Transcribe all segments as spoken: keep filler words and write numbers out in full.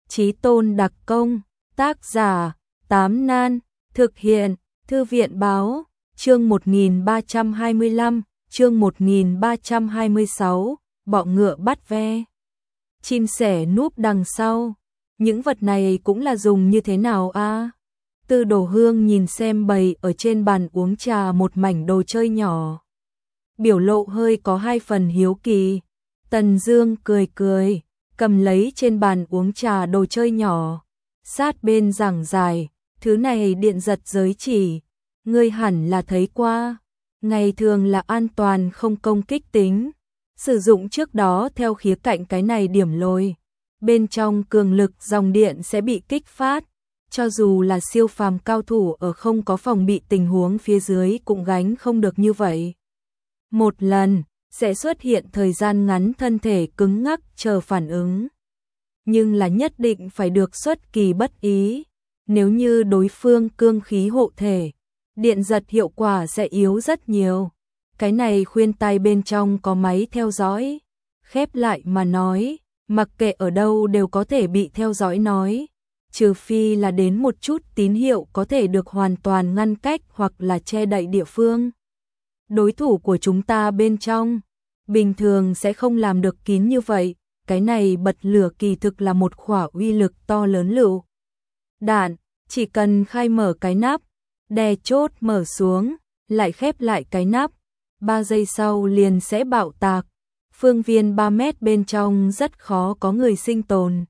Chí Tôn đặc công, tác giả, Tám Nan, thực hiện, Thư viện báo, chương một nghìn ba trăm hai mươi lăm, chương một nghìn ba trăm hai mươi sáu, bọ ngựa bắt ve. Chim sẻ núp đằng sau, những vật này cũng là dùng như thế nào a? À? Tư Đồ Hương nhìn xem bày ở trên bàn uống trà một mảnh đồ chơi nhỏ. Biểu lộ hơi có hai phần hiếu kỳ. Tần Dương cười cười, cầm lấy trên bàn uống trà đồ chơi nhỏ, sát bên giảng giải, thứ này điện giật giới chỉ, ngươi hẳn là thấy qua, ngày thường là an toàn không công kích tính, sử dụng trước đó theo khía cạnh cái này điểm lồi, bên trong cường lực dòng điện sẽ bị kích phát, cho dù là siêu phàm cao thủ ở không có phòng bị tình huống phía dưới cũng gánh không được như vậy. Một lần sẽ xuất hiện thời gian ngắn thân thể cứng ngắc chờ phản ứng. Nhưng là nhất định phải được xuất kỳ bất ý. Nếu như đối phương cương khí hộ thể, điện giật hiệu quả sẽ yếu rất nhiều. Cái này khuyên tai bên trong có máy theo dõi. Khép lại mà nói, mặc kệ ở đâu đều có thể bị theo dõi nói. Trừ phi là đến một chút tín hiệu có thể được hoàn toàn ngăn cách hoặc là che đậy địa phương. Đối thủ của chúng ta bên trong, bình thường sẽ không làm được kín như vậy, cái này bật lửa kỳ thực là một khỏa uy lực to lớn lựu đạn, chỉ cần khai mở cái nắp, đè chốt mở xuống, lại khép lại cái nắp, ba giây sau liền sẽ bạo tạc, phương viên ba mét bên trong rất khó có người sinh tồn.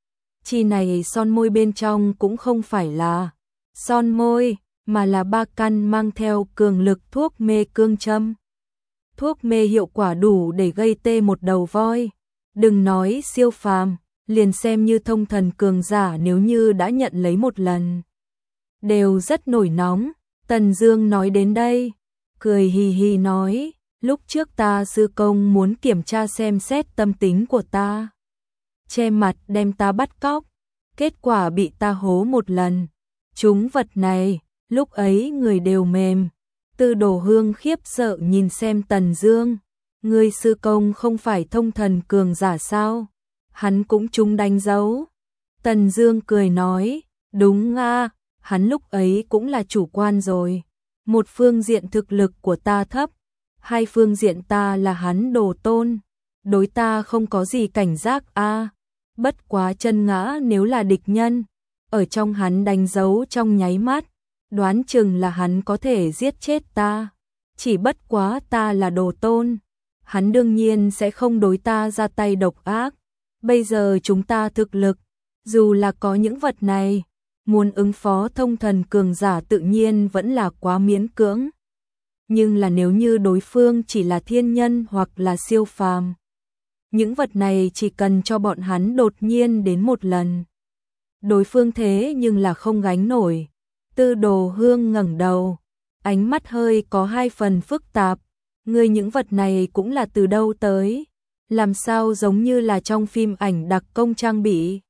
Chi này son môi bên trong cũng không phải là son môi, mà là ba căn mang theo cường lực thuốc mê cương châm. Thuốc mê hiệu quả đủ để gây tê một đầu voi. Đừng nói siêu phàm, liền xem như thông thần cường giả nếu như đã nhận lấy một lần. Đều rất nổi nóng. Tần Dương nói đến đây, cười hì hì nói, lúc trước ta sư công muốn kiểm tra xem xét tâm tính của ta. Che mặt đem ta bắt cóc, kết quả bị ta hố một lần. Chúng vật này, lúc ấy người đều mềm. Tư Đồ Hương khiếp sợ nhìn xem Tần Dương, ngươi sư công không phải thông thần cường giả sao? Hắn cũng trúng đánh dấu. Tần Dương cười nói, đúng a, hắn lúc ấy cũng là chủ quan rồi. Một phương diện thực lực của ta thấp, hai phương diện ta là hắn đồ tôn, đối ta không có gì cảnh giác a. Bất quá chân ngã nếu là địch nhân, ở trong hắn đánh dấu trong nháy mắt, đoán chừng là hắn có thể giết chết ta. Chỉ bất quá ta là đồ tôn, hắn đương nhiên sẽ không đối ta ra tay độc ác. Bây giờ chúng ta thực lực, dù là có những vật này, muốn ứng phó thông thần cường giả tự nhiên vẫn là quá miễn cưỡng. Nhưng là nếu như đối phương chỉ là thiên nhân hoặc là siêu phàm, những vật này chỉ cần cho bọn hắn đột nhiên đến một lần, đối phương thế nhưng là không gánh nổi. Tư Đồ Hương ngẩng đầu, ánh mắt hơi có hai phần phức tạp, ngươi những vật này cũng là từ đâu tới, làm sao giống như là trong phim ảnh đặc công trang bị.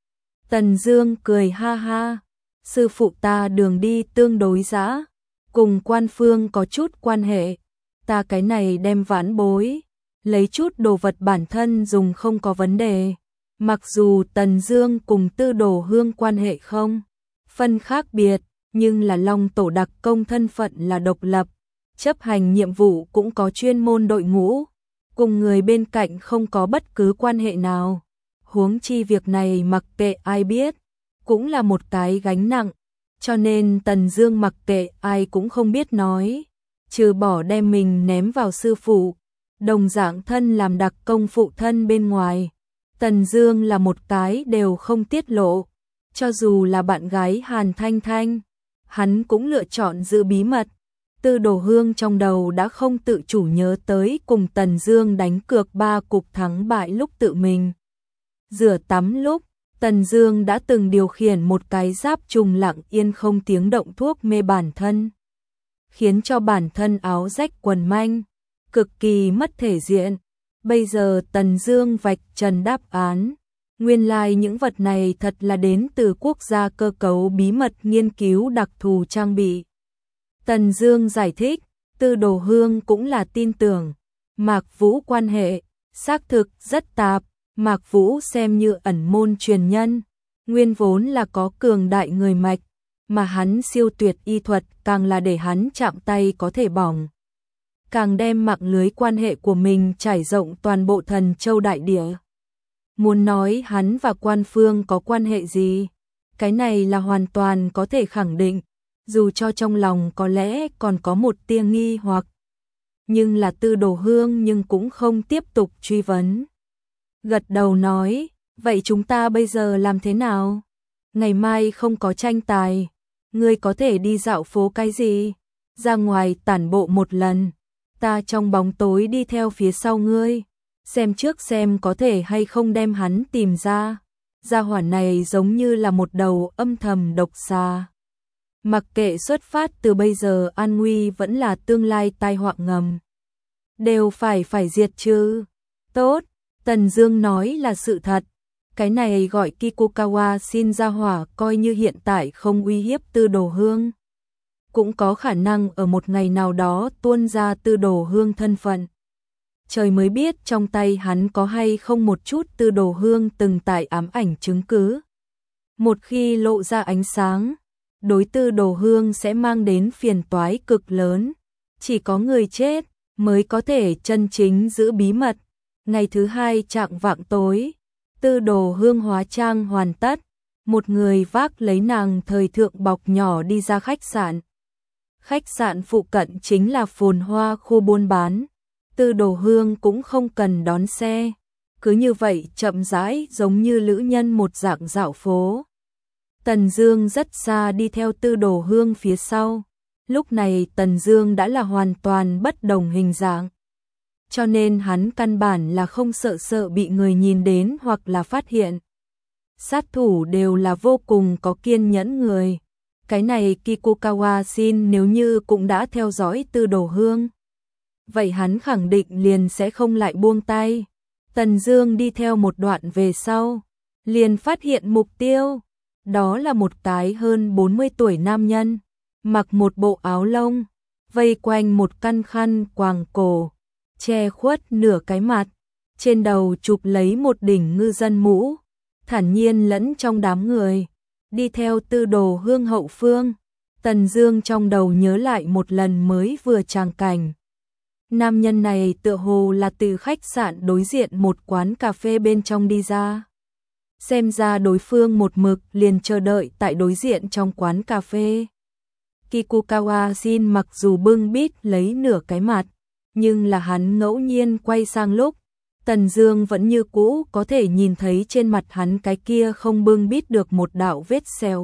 Tần Dương cười ha ha, sư phụ ta đường đi tương đối dã, cùng quan phương có chút quan hệ, ta cái này đem vãn bối, lấy chút đồ vật bản thân dùng không có vấn đề. Mặc dù Tần Dương cùng Tư Đồ Hương quan hệ không phân khác biệt, nhưng là Long Tổ đặc công thân phận là độc lập, chấp hành nhiệm vụ cũng có chuyên môn đội ngũ, cùng người bên cạnh không có bất cứ quan hệ nào. Huống chi việc này mặc kệ ai biết, cũng là một cái gánh nặng, cho nên Tần Dương mặc kệ ai cũng không biết nói, trừ bỏ đem mình ném vào sư phụ, đồng dạng thân làm đặc công phụ thân bên ngoài. Tần Dương là một cái đều không tiết lộ, cho dù là bạn gái Hàn Thanh Thanh, hắn cũng lựa chọn giữ bí mật. Tư Đồ Hương trong đầu đã không tự chủ nhớ tới cùng Tần Dương đánh cược ba cục thắng bại lúc tự mình rửa tắm lúc, Tần Dương đã từng điều khiển một cái giáp trùng lặng yên không tiếng động thuốc mê bản thân, khiến cho bản thân áo rách quần manh, cực kỳ mất thể diện. Bây giờ Tần Dương vạch trần đáp án, nguyên lai những vật này thật là đến từ quốc gia cơ cấu bí mật nghiên cứu đặc thù trang bị. Tần Dương giải thích, Tư Đồ Hương cũng là tin tưởng, Mạc Vũ quan hệ, xác thực rất tạp, Mạc Vũ xem như ẩn môn truyền nhân, Nguyên vốn là có cường đại người mạch, mà hắn siêu tuyệt y thuật càng là để hắn chạm tay có thể bỏng. Càng đem mạng lưới quan hệ của mình trải rộng toàn bộ Thần Châu đại địa. Muốn nói hắn và Quan Phương có quan hệ gì, cái này là hoàn toàn có thể khẳng định, dù cho trong lòng có lẽ còn có một tia nghi hoặc. Nhưng là Tư Đồ Hương nhưng cũng không tiếp tục truy vấn. Gật đầu nói, vậy chúng ta bây giờ làm thế nào? Ngày mai không có tranh tài, ngươi có thể đi dạo phố cái gì? Ra ngoài tản bộ một lần, ta trong bóng tối đi theo phía sau ngươi, xem trước xem có thể hay không đem hắn tìm ra. Gia hỏa này giống như là một đầu âm thầm độc xà. Mặc kệ xuất phát từ bây giờ an nguy vẫn là tương lai tai họa ngầm, đều phải phải diệt trừ. Tốt, Tần Dương nói là sự thật. Cái này gọi Kikukawa Shin gia hỏa coi như hiện tại không uy hiếp Tư Đồ Hương, cũng có khả năng ở một ngày nào đó tuôn ra Tư Đồ Hương thân phận. Trời mới biết trong tay hắn có hay không một chút Tư Đồ Hương từng tại ám ảnh chứng cứ. Một khi lộ ra ánh sáng, đối Tư Đồ Hương sẽ mang đến phiền toái cực lớn. Chỉ có người chết mới có thể chân chính giữ bí mật. Ngày thứ hai chạng vạng tối, Tư Đồ Hương hóa trang hoàn tất, một người vác lấy nàng thời thượng bọc nhỏ đi ra khách sạn. Khách sạn phụ cận chính là phồn hoa khu buôn bán. Tư Đồ Hương cũng không cần đón xe, cứ như vậy chậm rãi giống như lữ nhân một dạng dạo phố. Tần Dương rất xa đi theo Tư Đồ Hương phía sau. Lúc này Tần Dương đã là hoàn toàn bất đồng hình dạng, cho nên hắn căn bản là không sợ sợ bị người nhìn đến hoặc là phát hiện. Sát thủ đều là vô cùng có kiên nhẫn người. Cái này Kikukawa Shin nếu như cũng đã theo dõi Tư Đồ Hương, vậy hắn khẳng định liền sẽ không lại buông tay. Tần Dương đi theo một đoạn về sau, liền phát hiện mục tiêu. Đó là một cái hơn bốn mươi tuổi nam nhân, mặc một bộ áo lông, vây quanh một căn khăn quàng cổ, che khuất nửa cái mặt, trên đầu chụp lấy một đỉnh ngư dân mũ, thản nhiên lẫn trong đám người, đi theo Tư Đồ Hương hậu phương. Tần Dương trong đầu nhớ lại một lần mới vừa tràng cảnh. Nam nhân này tựa hồ là từ khách sạn đối diện một quán cà phê bên trong đi ra. Xem ra đối phương một mực liền chờ đợi tại đối diện trong quán cà phê. Kikukawa Shin mặc dù bưng bít lấy nửa cái mặt, nhưng là hắn ngẫu nhiên quay sang lúc, Tần Dương vẫn như cũ có thể nhìn thấy trên mặt hắn cái kia không bưng bít được một đạo vết sẹo.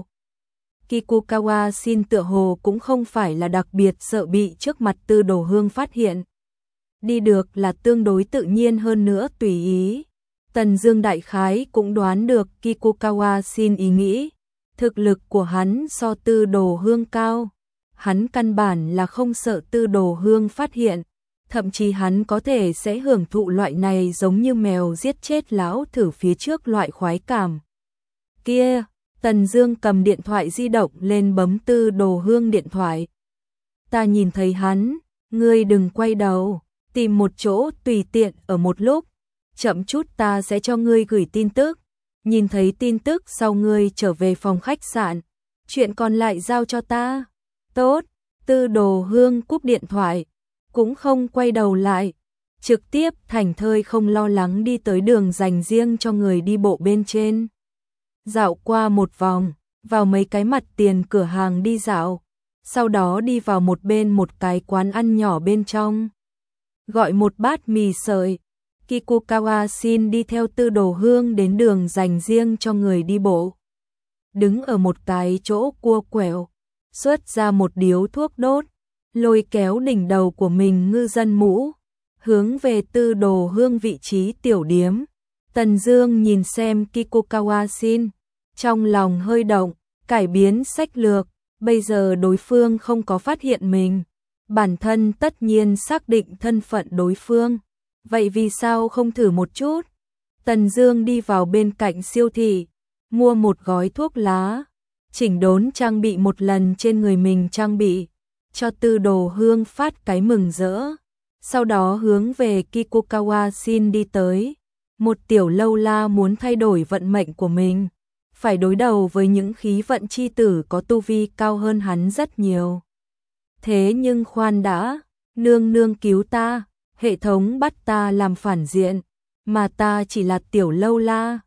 Kikukawa Shin tựa hồ cũng không phải là đặc biệt sợ bị trước mặt Tư Đồ Hương phát hiện. Đi được là tương đối tự nhiên hơn nữa tùy ý. Tần Dương đại khái cũng đoán được Kikukawa Shin ý nghĩ. Thực lực của hắn so Tư Đồ Hương cao. Hắn căn bản là không sợ Tư Đồ Hương phát hiện. Thậm chí hắn có thể sẽ hưởng thụ loại này giống như mèo giết chết lão thử phía trước loại khoái cảm. Kia, Tần Dương cầm điện thoại di động lên bấm Tư Đồ Hương điện thoại. Ta nhìn thấy hắn, ngươi đừng quay đầu, tìm một chỗ tùy tiện ở một lúc, chậm chút ta sẽ cho ngươi gửi tin tức. Nhìn thấy tin tức sau ngươi trở về phòng khách sạn, chuyện còn lại giao cho ta. Tốt, Tư Đồ Hương cúp điện thoại, cũng không quay đầu lại, trực tiếp thảnh thơi không lo lắng đi tới đường dành riêng cho người đi bộ bên trên. Dạo qua một vòng, vào mấy cái mặt tiền cửa hàng đi dạo, sau đó đi vào một bên một cái quán ăn nhỏ bên trong. Gọi một bát mì sợi. Kikukawa Shin đi theo Tư Đồ Hương đến đường dành riêng cho người đi bộ. Đứng ở một cái chỗ cua quẹo, xuất ra một điếu thuốc đốt, lôi kéo đỉnh đầu của mình ngư dân mũ, hướng về Tư Đồ Hương vị trí tiểu điếm. Tần Dương nhìn xem Kikukawa Shin, trong lòng hơi động, cải biến sách lược, bây giờ đối phương không có phát hiện mình, bản thân tất nhiên xác định thân phận đối phương, vậy vì sao không thử một chút? Tần Dương đi vào bên cạnh siêu thị, mua một gói thuốc lá, chỉnh đốn trang bị một lần trên người mình trang bị, cho Tư Đồ Hương phát cái mừng rỡ, sau đó hướng về Kikukawa Shin đi tới. Một tiểu lâu la muốn thay đổi vận mệnh của mình, phải đối đầu với những khí vận chi tử có tu vi cao hơn hắn rất nhiều. Thế nhưng khoan đã, nương nương cứu ta, hệ thống bắt ta làm phản diện, mà ta chỉ là tiểu lâu la,